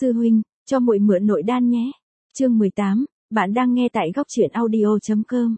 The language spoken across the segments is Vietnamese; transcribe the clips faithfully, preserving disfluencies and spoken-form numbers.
Sư huynh, cho muội mượn nội đan nhé. Chương mười tám, bạn đang nghe tại góc truyện audio chấm com.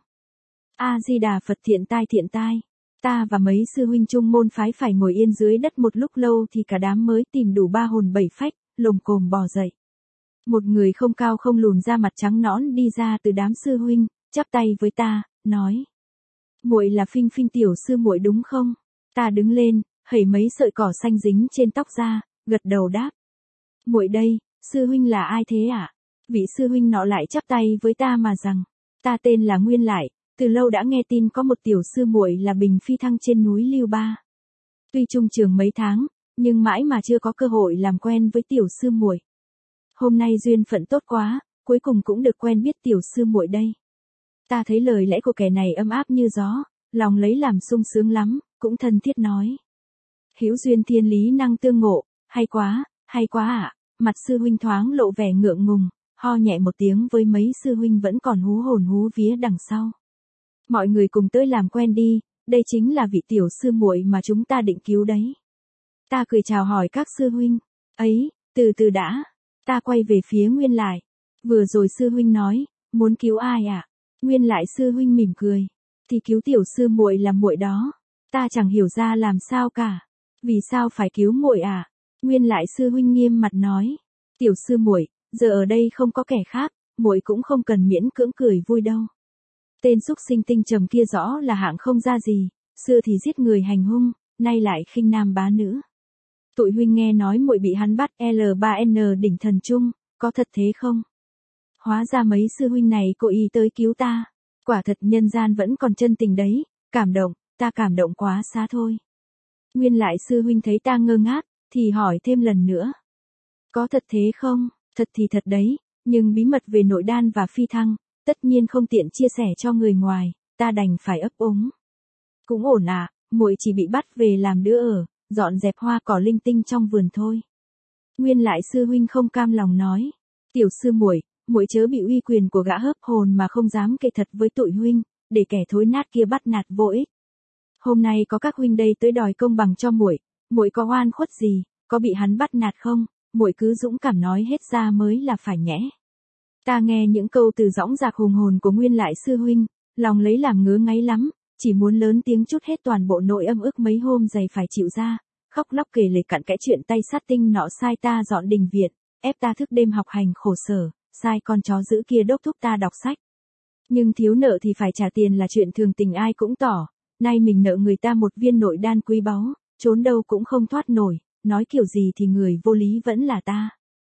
A Di Đà Phật. Thiện tai thiện tai. Ta và mấy sư huynh chung môn phái phải ngồi yên dưới đất một lúc lâu thì cả đám mới tìm đủ ba hồn bảy phách, lồm cồm bò dậy. Một người không cao không lùn da mặt trắng nõn đi ra từ đám sư huynh, chắp tay với ta, nói: "Muội là Phinh Phinh tiểu sư muội đúng không?" Ta đứng lên, hẩy mấy sợi cỏ xanh dính trên tóc ra, gật đầu đáp: "Muội đây." "Sư huynh là ai thế ạ?" Vị sư huynh nọ lại chắp tay với ta mà rằng: "Ta tên là Nguyên Lại, từ lâu đã nghe tin có một tiểu sư muội là Bình Phi Thăng trên núi Lưu Ba. Tuy chung trường mấy tháng, nhưng mãi mà chưa có cơ hội làm quen với tiểu sư muội. Hôm nay duyên phận tốt quá, cuối cùng cũng được quen biết tiểu sư muội đây." Ta thấy lời lẽ của kẻ này ấm áp như gió, lòng lấy làm sung sướng lắm, cũng thân thiết nói: "Hữu duyên thiên lý năng tương ngộ, hay quá, hay quá ạ." Mặt sư huynh thoáng lộ vẻ ngượng ngùng, ho nhẹ một tiếng với mấy sư huynh vẫn còn hú hồn hú vía đằng sau: "Mọi người cùng tới làm quen đi, đây chính là vị tiểu sư muội mà chúng ta định cứu đấy." Ta cười chào hỏi các sư huynh: "Ấy, từ từ đã." Ta quay về phía Nguyên Lại: "Vừa rồi sư huynh nói, muốn cứu ai ạ?" Nguyên Lại sư huynh mỉm cười: "Thì cứu tiểu sư muội là muội đó." Ta chẳng hiểu ra làm sao cả. "Vì sao phải cứu muội à?" Nguyên Lại sư huynh nghiêm mặt nói: "Tiểu sư muội, giờ ở đây không có kẻ khác, muội cũng không cần miễn cưỡng cười vui đâu. Tên súc sinh tinh trầm kia rõ là hạng không ra gì, xưa thì giết người hành hung, nay lại khinh nam bá nữ. Tụi huynh nghe nói muội bị hắn bắt L ba N đỉnh thần trung, có thật thế không?" Hóa ra mấy sư huynh này cố ý tới cứu ta. Quả thật nhân gian vẫn còn chân tình đấy, cảm động, ta cảm động quá xá thôi. Nguyên Lại sư huynh thấy ta ngơ ngác, thì hỏi thêm lần nữa: "Có thật thế không?" "Thật thì thật đấy, nhưng bí mật về nội đan và phi thăng, tất nhiên không tiện chia sẻ cho người ngoài." Ta đành phải ấp úng: "Cũng ổn ạ, à, muội chỉ bị bắt về làm đứa ở, dọn dẹp hoa cỏ linh tinh trong vườn thôi." Nguyên Lại sư huynh không cam lòng nói: "Tiểu sư muội, muội chớ bị uy quyền của gã hớp hồn mà không dám kể thật với tụi huynh, để kẻ thối nát kia bắt nạt vô ích. Hôm nay có các huynh đây tới đòi công bằng cho muội, muội có oan khuất gì, có bị hắn bắt nạt không, muội cứ dũng cảm nói hết ra mới là phải nhẽ." Ta nghe những câu từ dõng dạc hùng hồn của Nguyên Lại sư huynh, lòng lấy làm ngứa ngáy lắm, chỉ muốn lớn tiếng trút hết toàn bộ nỗi âm ức mấy hôm dày phải chịu ra, khóc lóc kể lể cặn kẽ chuyện tay sát tinh nọ sai ta dọn đình viện, ép ta thức đêm học hành khổ sở, sai con chó dữ kia đốc thúc ta đọc sách. Nhưng thiếu nợ thì phải trả tiền là chuyện thường tình ai cũng tỏ, nay mình nợ người ta một viên nội đan quý báu, trốn đâu cũng không thoát nổi, nói kiểu gì thì người vô lý vẫn là ta.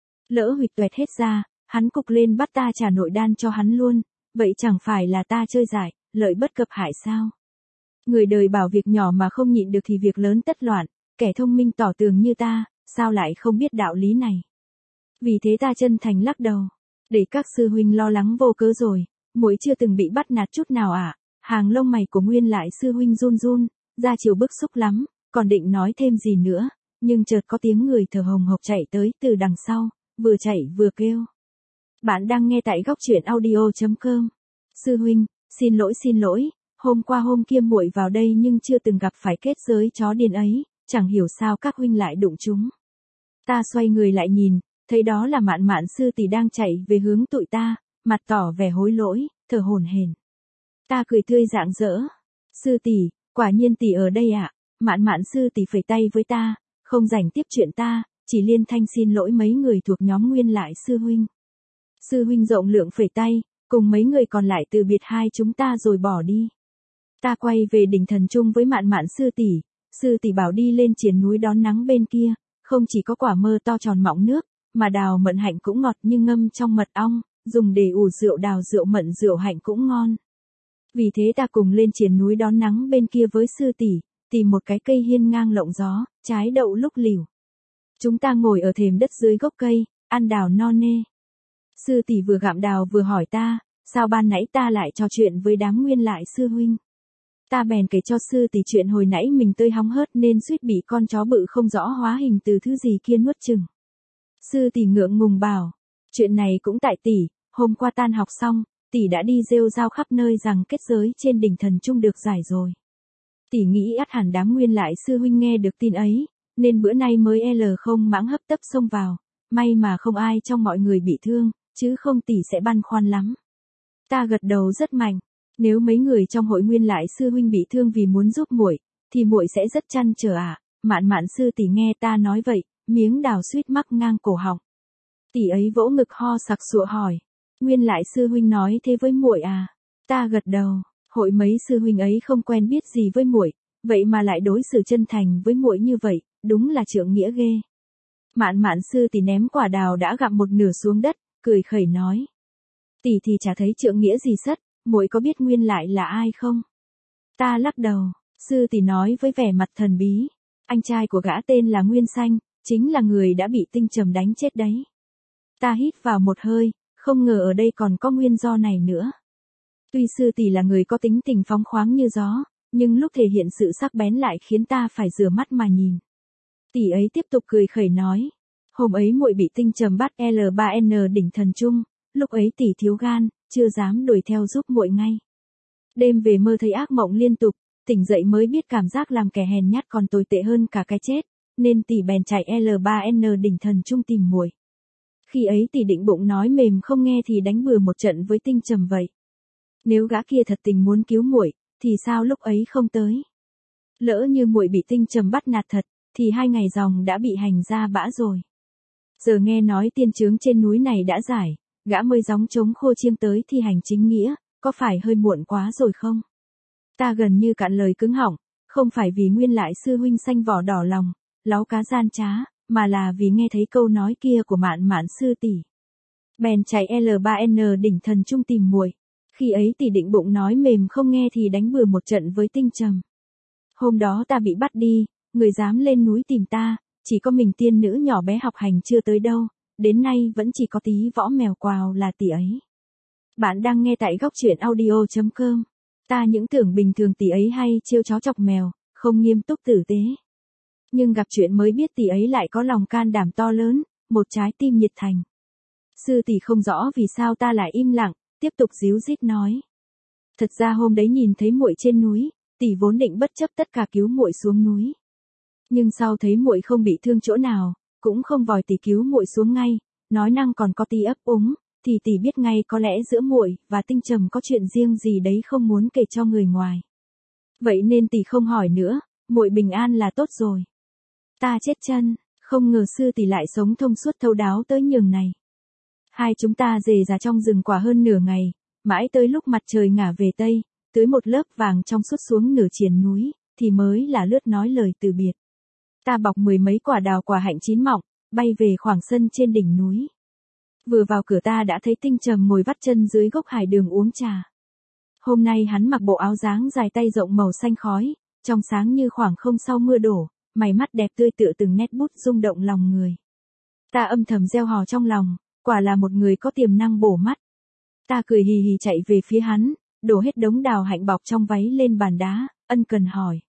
Lỡ huỵch toẹt hết ra, hắn cục lên bắt ta trả nội đan cho hắn luôn, vậy chẳng phải là ta chơi dại, lợi bất cập hại sao? Người đời bảo việc nhỏ mà không nhịn được thì việc lớn tất loạn, kẻ thông minh tỏ tường như ta, sao lại không biết đạo lý này? Vì thế ta chân thành lắc đầu: "Để các sư huynh lo lắng vô cớ rồi, muội chưa từng bị bắt nạt chút nào ạ." À? Hàng lông mày của Nguyên Lại sư huynh run run, ra chiều bức xúc lắm, còn định nói thêm gì nữa, nhưng chợt có tiếng người thở hồng hộc chạy tới từ đằng sau, vừa chạy vừa kêu: "Bạn đang nghe tại góc truyện audio chấm com. Sư huynh, xin lỗi xin lỗi, hôm qua hôm kia muội vào đây nhưng chưa từng gặp phải kết giới chó điên ấy, chẳng hiểu sao các huynh lại đụng chúng." Ta xoay người lại nhìn, thấy đó là Mạn Mạn sư tỷ đang chạy về hướng tụi ta, mặt tỏ vẻ hối lỗi, thở hổn hển. Ta cười tươi rạng rỡ: "Sư tỷ, quả nhiên tỷ ở đây ạ." Mạn Mạn sư tỷ phẩy tay với ta, không rảnh tiếp chuyện ta, chỉ liên thanh xin lỗi mấy người thuộc nhóm Nguyên Lại sư huynh. Sư huynh rộng lượng phẩy tay, cùng mấy người còn lại từ biệt hai chúng ta rồi bỏ đi. Ta quay về đỉnh thần trung với Mạn Mạn sư tỷ, sư tỷ bảo đi lên triển núi đón nắng bên kia, không chỉ có quả mơ to tròn mọng nước, mà đào mận hạnh cũng ngọt như ngâm trong mật ong, dùng để ủ rượu đào rượu mận rượu hạnh cũng ngon. Vì thế ta cùng lên triển núi đón nắng bên kia với sư tỷ, tìm một cái cây hiên ngang lộng gió, trái đậu lúc lỉu. Chúng ta ngồi ở thềm đất dưới gốc cây, ăn đào no nê. Sư tỷ vừa gặm đào vừa hỏi ta, sao ban nãy ta lại trò chuyện với đám Nguyên Lại sư huynh. Ta bèn kể cho sư tỷ chuyện hồi nãy mình tơi hóng hớt nên suýt bị con chó bự không rõ hóa hình từ thứ gì kia nuốt chửng. Sư tỷ ngượng ngùng bảo: "Chuyện này cũng tại tỷ, hôm qua tan học xong, tỷ đã đi rêu rao khắp nơi rằng kết giới trên đỉnh thần trung được giải rồi. Tỷ nghĩ ắt hẳn đám Nguyên Lại sư huynh nghe được tin ấy, nên bữa nay mới L không mãng hấp tấp xông vào, may mà không ai trong mọi người bị thương, chứ không tỷ sẽ băn khoăn lắm. Ta gật đầu rất mạnh, nếu mấy người trong hội Nguyên Lại sư huynh bị thương vì muốn giúp muội, thì muội sẽ rất trăn trở à. Mạn Mạn sư tỷ nghe ta nói vậy, miếng đào suýt mắc ngang cổ họng. Tỷ ấy vỗ ngực ho sặc sụa hỏi, Nguyên Lại sư huynh nói thế với muội à? Ta gật đầu, hội mấy sư huynh ấy không quen biết gì với muội, vậy mà lại đối xử chân thành với muội như vậy, đúng là trượng nghĩa ghê. Mạn Mạn sư tỷ ném quả đào đã gặm một nửa xuống đất, cười khẩy nói, tỷ thì chả thấy trượng nghĩa gì sất, muội có biết Nguyên Lại là ai không? Ta lắc đầu, sư tỷ nói với vẻ mặt thần bí, anh trai của gã tên là Nguyên Xanh, chính là người đã bị Tinh Trầm đánh chết đấy. Ta hít vào một hơi, không ngờ ở đây còn có nguyên do này nữa. Tuy sư tỷ là người có tính tình phóng khoáng như gió, nhưng lúc thể hiện sự sắc bén lại khiến ta phải rửa mắt mà nhìn. Tỷ ấy tiếp tục cười khẩy nói, hôm ấy muội bị Tinh Trầm bắt L ba N đỉnh thần trung, lúc ấy tỷ thiếu gan, chưa dám đuổi theo giúp muội ngay. Đêm về mơ thấy ác mộng liên tục, tỉnh dậy mới biết cảm giác làm kẻ hèn nhát còn tồi tệ hơn cả cái chết, nên tỷ bèn chạy L ba N đỉnh thần trung tìm muội. Khi ấy tỷ định bụng nói mềm không nghe thì đánh bừa một trận với Tinh Trầm vậy. Nếu gã kia thật tình muốn cứu muội, thì sao lúc ấy không tới? Lỡ như muội bị Tinh Trầm bắt nạt thật, thì hai ngày dòng đã bị hành ra bã rồi. Giờ nghe nói tiên chướng trên núi này đã giải, gã mới gióng trống khô chiêng tới thi hành chính nghĩa, có phải hơi muộn quá rồi không? Ta gần như cạn lời cứng họng, không phải vì Nguyên Lại sư huynh xanh vỏ đỏ lòng, láu cá gian trá, mà là vì nghe thấy câu nói kia của Mạn Mạn sư tỷ. Bèn chạy L ba N đỉnh thần trung tìm muội. Khi ấy tỷ định bụng nói mềm không nghe thì đánh bừa một trận với Tinh Trầm. Hôm đó ta bị bắt đi, người dám lên núi tìm ta, chỉ có mình tiên nữ nhỏ bé học hành chưa tới đâu, đến nay vẫn chỉ có tí võ mèo quào là tỷ ấy. Bạn đang nghe tại góc truyện audio chấm com. Ta những tưởng bình thường tỷ ấy hay trêu chó chọc mèo, không nghiêm túc tử tế. Nhưng gặp chuyện mới biết tỷ ấy lại có lòng can đảm to lớn, một trái tim nhiệt thành. Sư tỷ không rõ vì sao ta lại im lặng, tiếp tục díu dít nói. Thật ra hôm đấy nhìn thấy muội trên núi, tỷ vốn định bất chấp tất cả cứu muội xuống núi. Nhưng sau thấy muội không bị thương chỗ nào, cũng không vòi tỷ cứu muội xuống ngay, nói năng còn có tí ấp úng, thì tỷ biết ngay có lẽ giữa muội và Tinh Trầm có chuyện riêng gì đấy không muốn kể cho người ngoài. Vậy nên tỷ không hỏi nữa, muội bình an là tốt rồi. Ta chết chân, không ngờ sư tỷ lại sống thông suốt thấu đáo tới nhường này. Hai chúng ta rề ra trong rừng quả hơn nửa ngày, mãi tới lúc mặt trời ngả về tây, tưới một lớp vàng trong suốt xuống nửa triền núi, thì mới là lướt nói lời từ biệt. Ta bọc mười mấy quả đào quả hạnh chín mọng, bay về khoảng sân trên đỉnh núi. Vừa vào cửa ta đã thấy Tinh Trầm ngồi vắt chân dưới gốc hải đường uống trà. Hôm nay hắn mặc bộ áo dáng dài tay rộng màu xanh khói, trong sáng như khoảng không sau mưa đổ, mày mắt đẹp tươi tựa từng nét bút rung động lòng người. Ta âm thầm gieo hò trong lòng, quả là một người có tiềm năng bổ mắt. Ta cười hì hì chạy về phía hắn, đổ hết đống đào hạnh bọc trong váy lên bàn đá, ân cần hỏi.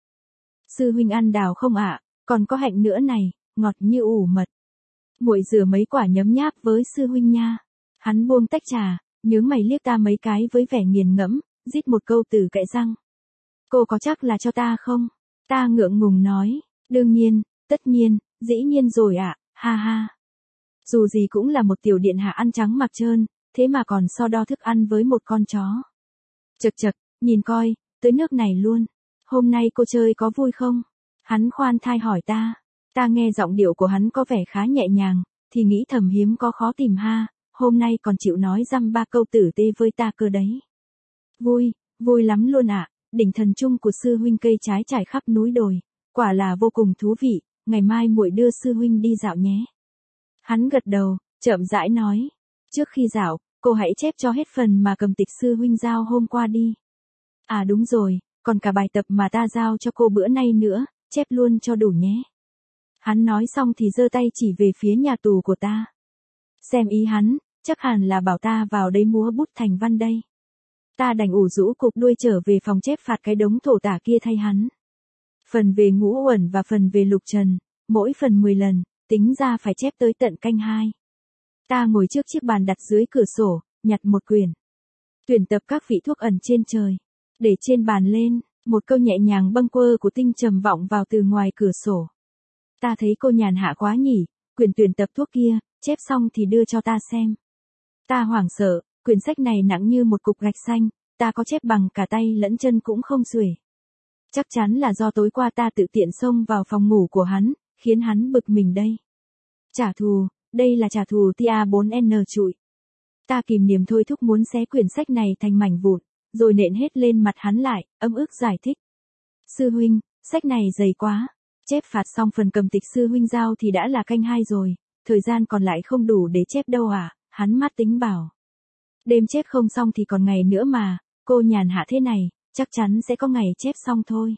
Sư huynh ăn đào không ạ? Còn có hạnh nữa này, ngọt như ủ mật. Muội rửa mấy quả nhấm nháp với sư huynh nha. Hắn buông tách trà, nhướng mày liếc ta mấy cái với vẻ nghiền ngẫm, rít một câu từ kẽ răng. Cô có chắc là cho ta không? Ta ngượng ngùng nói, đương nhiên, tất nhiên, dĩ nhiên rồi ạ, ha ha. Dù gì cũng là một tiểu điện hạ ăn trắng mặc trơn, thế mà còn so đo thức ăn với một con chó. Chật chật, nhìn coi, tới nước này luôn. Hôm nay cô chơi có vui không? Hắn khoan thai hỏi ta. Ta nghe giọng điệu của hắn có vẻ khá nhẹ nhàng, thì nghĩ thầm hiếm có khó tìm ha, hôm nay còn chịu nói dăm ba câu tử tê với ta cơ đấy. Vui, vui lắm luôn ạ, đỉnh thần trung của sư huynh cây trái trải khắp núi đồi, quả là vô cùng thú vị, ngày mai muội đưa sư huynh đi dạo nhé. Hắn gật đầu, chậm rãi nói, trước khi dạo, cô hãy chép cho hết phần mà cầm tịch sư huynh giao hôm qua đi. À đúng rồi, còn cả bài tập mà ta giao cho cô bữa nay nữa, chép luôn cho đủ nhé. Hắn nói xong thì giơ tay chỉ về phía nhà tù của ta. Xem ý hắn, chắc hẳn là bảo ta vào đây múa bút thành văn đây. Ta đành ủ rũ cục đuôi trở về phòng chép phạt cái đống thổ tả kia thay hắn. Phần về Ngũ Uẩn và phần về Lục Trần, mỗi phần mười lần, tính ra phải chép tới tận canh hai. Ta ngồi trước chiếc bàn đặt dưới cửa sổ, nhặt một quyển. Tuyển tập các vị thuốc ẩn trên trời. Để trên bàn lên, một câu nhẹ nhàng bâng quơ của Tinh Trầm vọng vào từ ngoài cửa sổ. Ta thấy cô nhàn hạ quá nhỉ, quyển tuyển tập thuốc kia, chép xong thì đưa cho ta xem. Ta hoảng sợ, quyển sách này nặng như một cục gạch xanh, ta có chép bằng cả tay lẫn chân cũng không xuể. Chắc chắn là do tối qua ta tự tiện xông vào phòng ngủ của hắn, khiến hắn bực mình đây. Trả thù, đây là trả thù tia bốn N trụi. Ta kìm niềm thôi thúc muốn xé quyển sách này thành mảnh vụn, rồi nện hết lên mặt hắn lại, ấm ức giải thích. Sư huynh, sách này dày quá. Chép phạt xong phần cầm tịch sư huynh giao thì đã là canh hai rồi, thời gian còn lại không đủ để chép đâu à, hắn mát tính bảo. Đêm chép không xong thì còn ngày nữa mà, cô nhàn hạ thế này, chắc chắn sẽ có ngày chép xong thôi.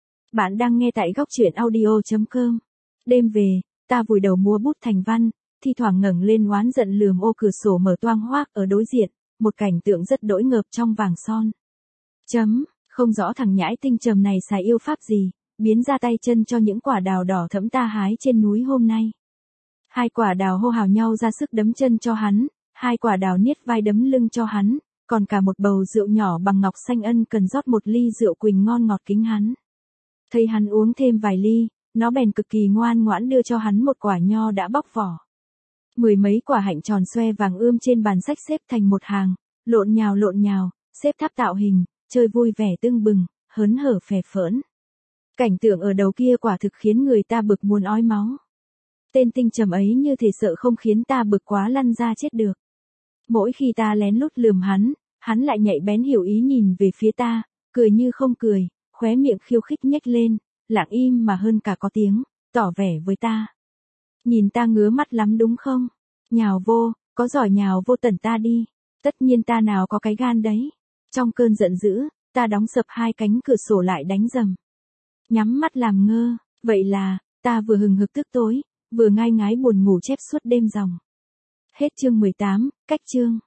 Bạn đang nghe tại góc truyện audio chấm com. Đêm về, ta vùi đầu mua bút thành văn, thi thoảng ngẩng lên oán giận lườm ô cửa sổ mở toang hoác ở đối diện, một cảnh tượng rất đỗi ngợp trong vàng son. Chấm, không rõ thằng nhãi tinh trầm này xài yêu pháp gì, biến ra tay chân cho những quả đào đỏ thẫm ta hái trên núi hôm nay. Hai quả đào hô hào nhau ra sức đấm chân cho hắn, hai quả đào niết vai đấm lưng cho hắn, còn cả một bầu rượu nhỏ bằng ngọc xanh ân cần rót một ly rượu quỳnh ngon ngọt kính hắn. Thấy hắn uống thêm vài ly, nó bèn cực kỳ ngoan ngoãn đưa cho hắn một quả nho đã bóc vỏ. Mười mấy quả hạnh tròn xoe vàng ươm trên bàn sách xếp thành một hàng, lộn nhào lộn nhào, xếp tháp tạo hình, chơi vui vẻ tưng bừng, hớn hở phè phỡn. Cảnh tượng ở đầu kia quả thực khiến người ta bực muốn ói máu. Tên tinh trầm ấy như thể sợ không khiến ta bực quá lăn ra chết được. Mỗi khi ta lén lút lườm hắn, hắn lại nhạy bén hiểu ý nhìn về phía ta, cười như không cười, khóe miệng khiêu khích nhếch lên, lặng im mà hơn cả có tiếng, tỏ vẻ với ta. Nhìn ta ngứa mắt lắm đúng không? Nhào vô, có giỏi nhào vô tẩn ta đi. Tất nhiên ta nào có cái gan đấy. Trong cơn giận dữ, ta đóng sập hai cánh cửa sổ lại đánh rầm. Nhắm mắt làm ngơ, vậy là, ta vừa hừng hực tức tối, vừa ngai ngái buồn ngủ chép suốt đêm ròng. Hết chương mười tám, cách chương.